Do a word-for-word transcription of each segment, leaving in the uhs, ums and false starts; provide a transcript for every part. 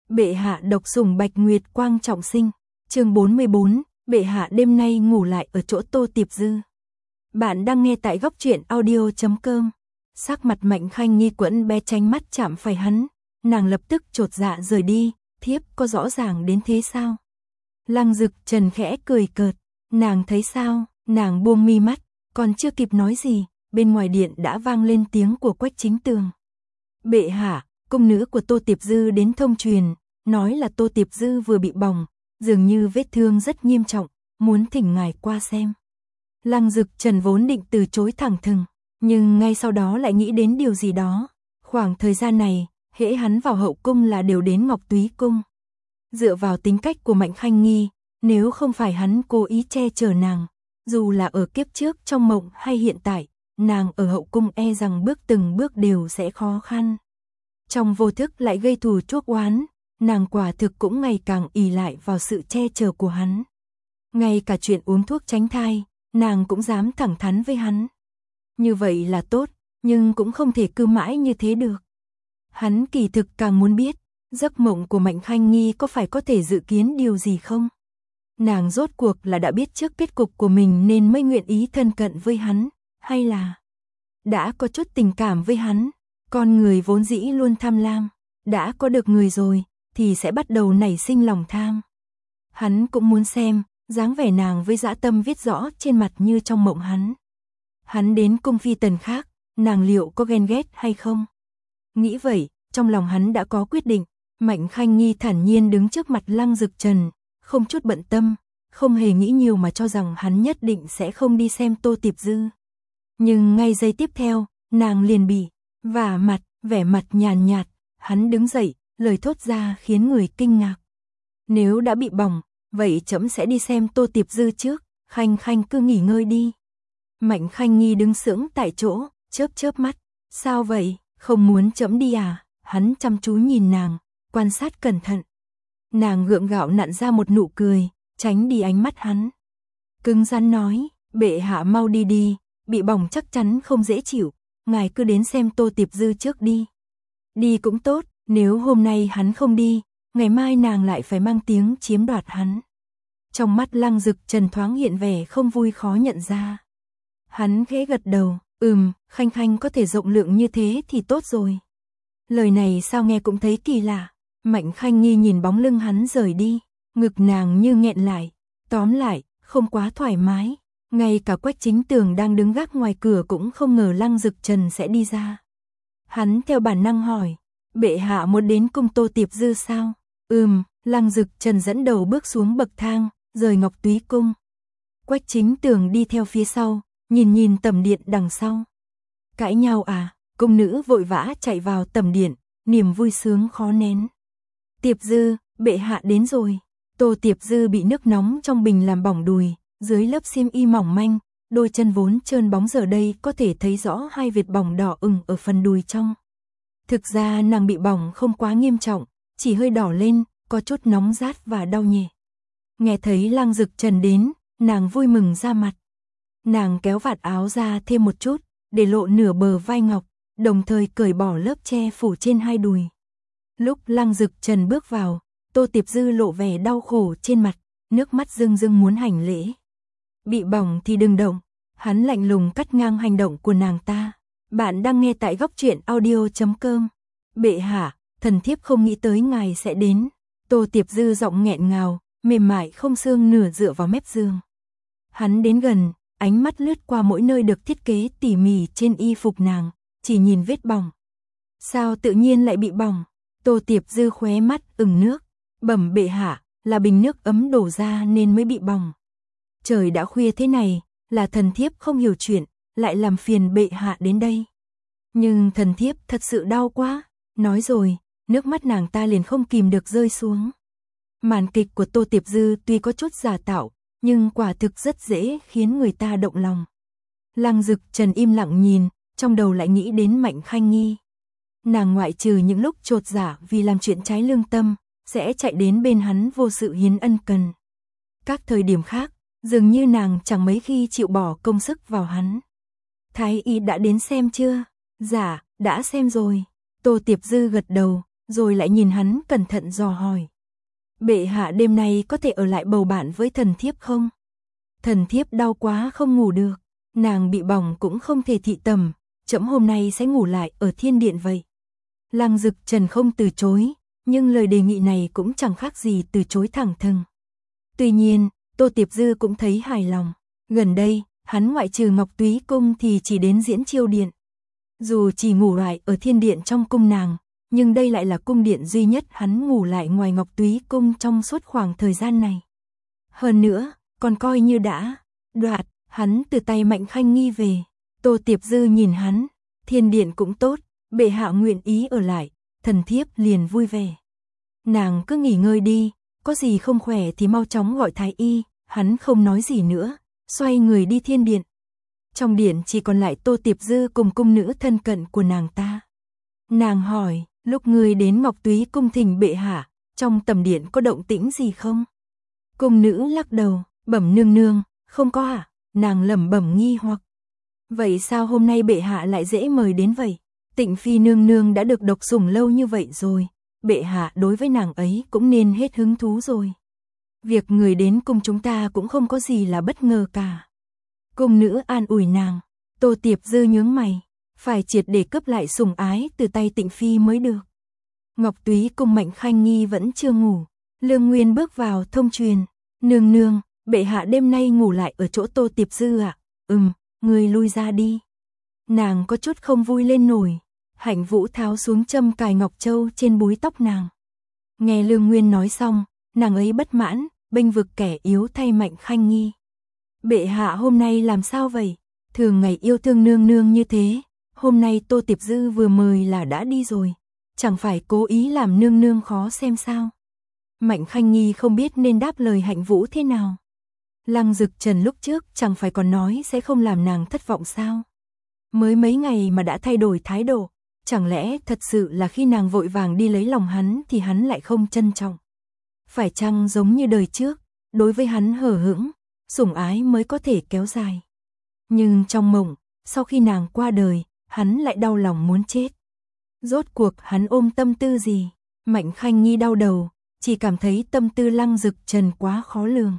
Bệ hạ độc sủng Bạch Nguyệt Quang trọng sinh. Chương bốn mươi bốn, bệ hạ đêm nay ngủ lại ở chỗ Tô Tiệp Dư. Bạn đang nghe tại góc truyện audio chấm com. Sắc mặt Mạnh Khanh Nhi quẫn bé tránh mắt chạm phải hắn, nàng lập tức chột dạ rời đi, thiếp có rõ ràng đến thế sao? Lăng Dực Trần khẽ cười cợt, nàng thấy sao? Nàng buông mi mắt, còn chưa kịp nói gì, bên ngoài điện đã vang lên tiếng của Quách Chính Tường. Bệ hạ, cung nữ của Tô Tiệp Dư đến thông truyền, nói là Tô Tiệp Dư vừa bị bỏng, dường như vết thương rất nghiêm trọng, muốn thỉnh ngài qua xem. Lăng Dực Trần vốn định từ chối thẳng thừng, nhưng ngay sau đó lại nghĩ đến điều gì đó. Khoảng thời gian này, hễ hắn vào hậu cung là đều đến Ngọc Túy Cung. Dựa vào tính cách của Mạnh Khanh Nhi, nếu không phải hắn cố ý che chở nàng, dù là ở kiếp trước trong mộng hay hiện tại, nàng ở hậu cung e rằng bước từng bước đều sẽ khó khăn. Trong vô thức lại gây thù chuốc oán, nàng quả thực cũng ngày càng ỷ lại vào sự che chở của hắn. Ngay cả chuyện uống thuốc tránh thai, nàng cũng dám thẳng thắn với hắn. Như vậy là tốt, nhưng cũng không thể cứ mãi như thế được. Hắn kỳ thực càng muốn biết, giấc mộng của Mạnh Khanh Nhi có phải có thể dự kiến điều gì không? Nàng rốt cuộc là đã biết trước kết cục của mình nên mới nguyện ý thân cận với hắn, hay là đã có chút tình cảm với hắn? Con người vốn dĩ luôn tham lam, đã có được người rồi thì sẽ bắt đầu nảy sinh lòng tham. Hắn cũng muốn xem dáng vẻ nàng với dã tâm viết rõ trên mặt như trong mộng hắn. Hắn đến cung phi tần khác, nàng liệu có ghen ghét hay không? Nghĩ vậy, trong lòng hắn đã có quyết định. Mạnh Khanh Nhi thản nhiên đứng trước mặt Lăng Dực Trần, không chút bận tâm, không hề nghĩ nhiều mà cho rằng hắn nhất định sẽ không đi xem Tô Tiệp Dư. Nhưng ngay giây tiếp theo, nàng liền bị vả mặt, vẻ mặt nhàn nhạt, hắn đứng dậy, lời thốt ra khiến người kinh ngạc. Nếu đã bị bỏng, vậy trẫm sẽ đi xem Tô Tiệp Dư trước, Khanh Khanh cứ nghỉ ngơi đi. Mạnh Khanh Nhi đứng sững tại chỗ, chớp chớp mắt, sao vậy, không muốn trẫm đi à? Hắn chăm chú nhìn nàng, quan sát cẩn thận. Nàng gượng gạo nặn ra một nụ cười, tránh đi ánh mắt hắn. Cứng rắn nói, bệ hạ mau đi đi, bị bỏng chắc chắn không dễ chịu, ngài cứ đến xem Tô Tiệp Dư trước đi. Đi cũng tốt, nếu hôm nay hắn không đi, ngày mai nàng lại phải mang tiếng chiếm đoạt hắn. Trong mắt Lăng Dực Trần thoáng hiện vẻ không vui khó nhận ra. Hắn khẽ gật đầu, ừm, Khanh Khanh có thể rộng lượng như thế thì tốt rồi. Lời này sao nghe cũng thấy kỳ lạ. Mạnh Khanh Nhi nhìn bóng lưng hắn rời đi, ngực nàng như nghẹn lại, tóm lại, không quá thoải mái. Ngay cả Quách Chính Tường đang đứng gác ngoài cửa cũng không ngờ Lăng Dực Trần sẽ đi ra. Hắn theo bản năng hỏi, bệ hạ muốn đến cung Tô Tiệp Dư sao? Ừm, Lăng Dực Trần dẫn đầu bước xuống bậc thang, rời Ngọc Túy Cung. Quách Chính Tường đi theo phía sau, nhìn nhìn tầm điện đằng sau. Cãi nhau à? Cung nữ vội vã chạy vào tầm điện, niềm vui sướng khó nén. Tiệp Dư, bệ hạ đến rồi. Tô Tiệp Dư bị nước nóng trong bình làm bỏng đùi, dưới lớp xiêm y mỏng manh, đôi chân vốn trơn bóng giờ đây có thể thấy rõ hai vệt bỏng đỏ ửng ở phần đùi trong. Thực ra nàng bị bỏng không quá nghiêm trọng, chỉ hơi đỏ lên, có chút nóng rát và đau nhẹ. Nghe thấy Lăng Dực Trần đến, nàng vui mừng ra mặt. Nàng kéo vạt áo ra thêm một chút, để lộ nửa bờ vai ngọc, đồng thời cởi bỏ lớp che phủ trên hai đùi. Lúc Lăng Dực Trần bước vào, Tô Tiệp Dư lộ vẻ đau khổ trên mặt, nước mắt rưng rưng muốn hành lễ. Bị bỏng thì đừng động, hắn lạnh lùng cắt ngang hành động của nàng ta. Bạn đang nghe tại góc truyện audio chấm com. Bệ hạ, thần thiếp không nghĩ tới ngài sẽ đến. Tô Tiệp Dư giọng nghẹn ngào, mềm mại không xương nửa dựa vào mép giường. Hắn đến gần, ánh mắt lướt qua mỗi nơi được thiết kế tỉ mỉ trên y phục nàng, chỉ nhìn vết bỏng. Sao tự nhiên lại bị bỏng? Tô Tiệp Dư khóe mắt ửng nước, bẩm bệ hạ, là bình nước ấm đổ ra nên mới bị bỏng. Trời đã khuya thế này, là thần thiếp không hiểu chuyện, lại làm phiền bệ hạ đến đây. Nhưng thần thiếp thật sự đau quá, nói rồi, nước mắt nàng ta liền không kìm được rơi xuống. Màn kịch của Tô Tiệp Dư tuy có chút giả tạo, nhưng quả thực rất dễ khiến người ta động lòng. Lăng Dực Trần im lặng nhìn, trong đầu lại nghĩ đến Mạnh Khanh Nhi. Nàng ngoại trừ những lúc chột dạ vì làm chuyện trái lương tâm, sẽ chạy đến bên hắn vô sự hiến ân cần. Các thời điểm khác, dường như nàng chẳng mấy khi chịu bỏ công sức vào hắn. Thái y đã đến xem chưa? Dạ, đã xem rồi. Tô Tiệp Dư gật đầu, rồi lại nhìn hắn cẩn thận dò hỏi. Bệ hạ đêm nay có thể ở lại bầu bạn với thần thiếp không? Thần thiếp đau quá không ngủ được, nàng bị bỏng cũng không thể thị tầm, trẫm hôm nay sẽ ngủ lại ở thiên điện vậy. Lăng Dực Trần không từ chối, nhưng lời đề nghị này cũng chẳng khác gì từ chối thẳng thừng. Tuy nhiên, Tô Tiệp Dư cũng thấy hài lòng, gần đây, hắn ngoại trừ Ngọc Túy Cung thì chỉ đến Diễn Chiêu Điện. Dù chỉ ngủ lại ở thiên điện trong cung nàng, nhưng đây lại là cung điện duy nhất hắn ngủ lại ngoài Ngọc Túy Cung trong suốt khoảng thời gian này. Hơn nữa, còn coi như đã đoạt hắn từ tay Mạnh Khanh Nghi về. Tô Tiệp Dư nhìn hắn, thiên điện cũng tốt, bệ hạ nguyện ý ở lại, thần thiếp liền vui vẻ. Nàng cứ nghỉ ngơi đi, có gì không khỏe thì mau chóng gọi thái y. Hắn không nói gì nữa, xoay người đi thiên điện. Trong điện chỉ còn lại Tô Tiệp Dư cùng cung nữ thân cận của nàng ta. Nàng hỏi, lúc người đến Ngọc Túy Cung thỉnh bệ hạ, trong tầm điện có động tĩnh gì không? Cung nữ lắc đầu, bẩm nương nương, không có ạ. Nàng lẩm bẩm nghi hoặc. Vậy sao hôm nay bệ hạ lại dễ mời đến vậy? Tịnh phi nương nương đã được độc sủng lâu như vậy rồi, bệ hạ đối với nàng ấy cũng nên hết hứng thú rồi. Việc người đến cung chúng ta cũng không có gì là bất ngờ cả. Cung nữ an ủi nàng. Tô Tiệp Dư nhướng mày, phải triệt để cướp lại sủng ái từ tay Tịnh phi mới được. Ngọc Túy Cung Mạnh Khanh Nghi vẫn chưa ngủ. Lương Nguyên bước vào thông truyền, nương nương, bệ hạ đêm nay ngủ lại ở chỗ Tô Tiệp Dư ạ. À? Ừm, người lui ra đi. Nàng có chút không vui lên nổi. Hạnh Vũ tháo xuống châm cài ngọc châu trên búi tóc nàng. Nghe Lương Nguyên nói xong, nàng ấy bất mãn, bênh vực kẻ yếu thay Mạnh Khanh Nghi. Bệ hạ hôm nay làm sao vậy? Thường ngày yêu thương nương nương như thế, hôm nay Tô Tiệp Dư vừa mời là đã đi rồi, chẳng phải cố ý làm nương nương khó xem sao? Mạnh Khanh Nghi không biết nên đáp lời Hạnh Vũ thế nào. Lăng Dực Trần lúc trước chẳng phải còn nói sẽ không làm nàng thất vọng sao? Mới mấy ngày mà đã thay đổi thái độ, chẳng lẽ thật sự là khi nàng vội vàng đi lấy lòng hắn thì hắn lại không trân trọng? Phải chăng giống như đời trước, đối với hắn hờ hững, sủng ái mới có thể kéo dài. Nhưng trong mộng, sau khi nàng qua đời, hắn lại đau lòng muốn chết. Rốt cuộc hắn ôm tâm tư gì? Mạnh Khanh Nghi đau đầu, chỉ cảm thấy tâm tư Lăng Dực Trần quá khó lường.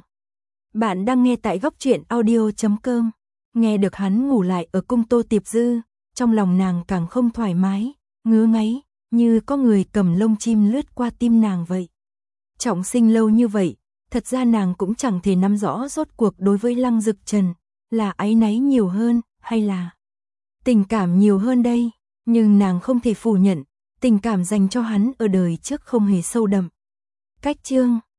Bạn đang nghe tại góc truyện audio chấm com. Nghe được hắn ngủ lại ở cung Tô Tiệp Dư, trong lòng nàng càng không thoải mái, ngứa ngáy, như có người cầm lông chim lướt qua tim nàng vậy. Trọng sinh lâu như vậy, thật ra nàng cũng chẳng thể nắm rõ rốt cuộc đối với Lăng Dực Trần, là áy náy nhiều hơn, hay là tình cảm nhiều hơn đây, nhưng nàng không thể phủ nhận, tình cảm dành cho hắn ở đời trước không hề sâu đậm. Cách chương